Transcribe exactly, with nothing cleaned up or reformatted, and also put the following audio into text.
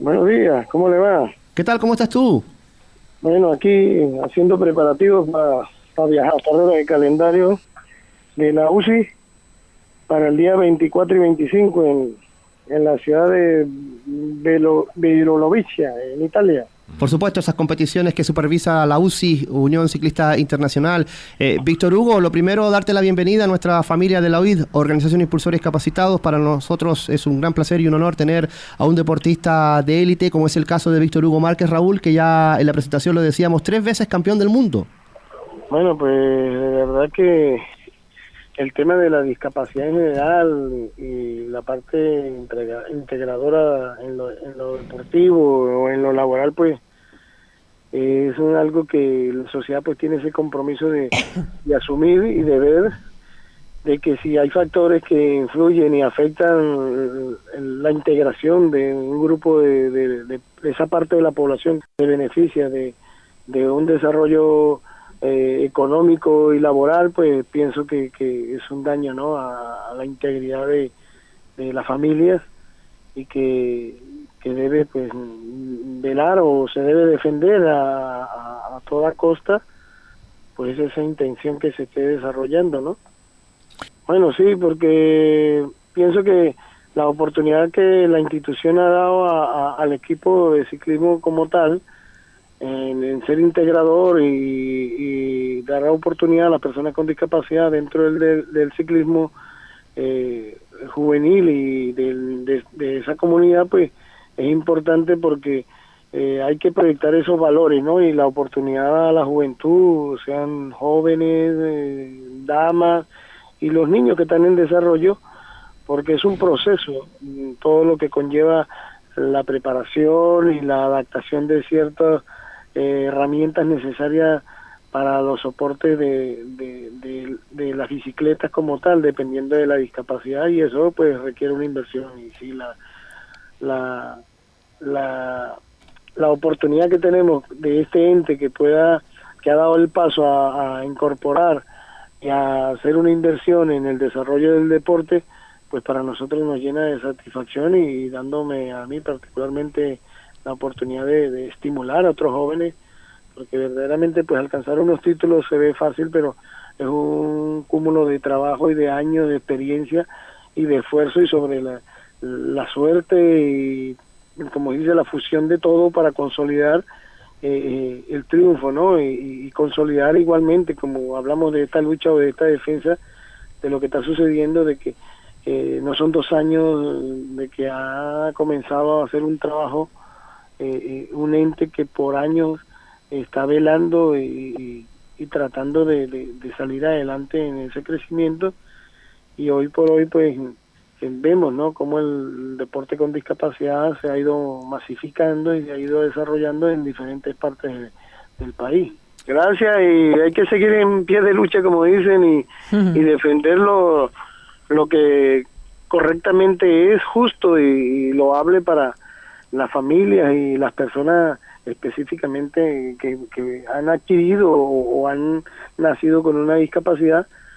Buenos días, ¿cómo le va? ¿Qué tal? ¿Cómo estás tú? Bueno, aquí haciendo preparativos para, para viajar, carrera de calendario de la U C I para el día veinticuatro y veinticinco en, en la ciudad de Velo, Viroloviccia, en Italia. Por supuesto, esas competiciones que supervisa la U C I, Unión Ciclista Internacional. Eh, Víctor Hugo, lo primero, darte la bienvenida a nuestra familia de la U I D, Organización Impulsores Capacitados. Para nosotros es un gran placer y un honor tener a un deportista de élite, como es el caso de Víctor Hugo Márquez, Raúl, que ya en la presentación lo decíamos, tres veces campeón del mundo. Bueno, pues de verdad que el tema de la discapacidad en general y la parte integra, integradora en lo, en lo deportivo o en lo laboral, pues es un, algo que la sociedad pues tiene ese compromiso de, de asumir y de ver de que si hay factores que influyen y afectan la integración de un grupo de, de, de esa parte de la población que se beneficia de, de un desarrollo eh, económico y laboral, pues pienso que, que es un daño, ¿no?, a, a la integridad de, de las familias y que, que debe pues velar o se debe defender a, a, a toda costa pues esa intención que se esté desarrollando, ¿no? Bueno, sí, porque pienso que la oportunidad que la institución ha dado a, a, al equipo de ciclismo como tal, en, en ser integrador y, y dar la oportunidad a las personas con discapacidad dentro del, del, del ciclismo eh, juvenil y del, de, de esa comunidad, pues es importante porque eh, hay que proyectar esos valores, ¿no? Y la oportunidad a la juventud, sean jóvenes, eh, damas y los niños que están en desarrollo, porque es un proceso, todo lo que conlleva la preparación y la adaptación de ciertas eh, herramientas necesarias para los soportes de, de, de, de las bicicletas como tal, dependiendo de la discapacidad, y eso pues requiere una inversión. Y sí, la la la, la oportunidad que tenemos de este ente que pueda, que ha dado el paso a, a incorporar y a hacer una inversión en el desarrollo del deporte, pues para nosotros nos llena de satisfacción y dándome a mí particularmente la oportunidad de, de estimular a otros jóvenes, porque verdaderamente pues alcanzar unos títulos se ve fácil, pero es un cúmulo de trabajo y de años de experiencia y de esfuerzo y sobre la, la suerte y, como dice, la fusión de todo para consolidar eh, el triunfo, ¿no? Y, y consolidar igualmente, como hablamos de esta lucha o de esta defensa, de lo que está sucediendo, de que eh, no son dos años de que ha comenzado a hacer un trabajo, eh, un ente que por años está velando y, y, y tratando de, de, de salir adelante en ese crecimiento, y hoy por hoy pues vemos, ¿no?, cómo el deporte con discapacidad se ha ido masificando y se ha ido desarrollando en diferentes partes de, del país. Gracias, y hay que seguir en pie de lucha, como dicen, y, uh-huh. y defender lo, lo que correctamente es justo y, y loable para las familias y las personas específicamente que, que han adquirido o, o han nacido con una discapacidad,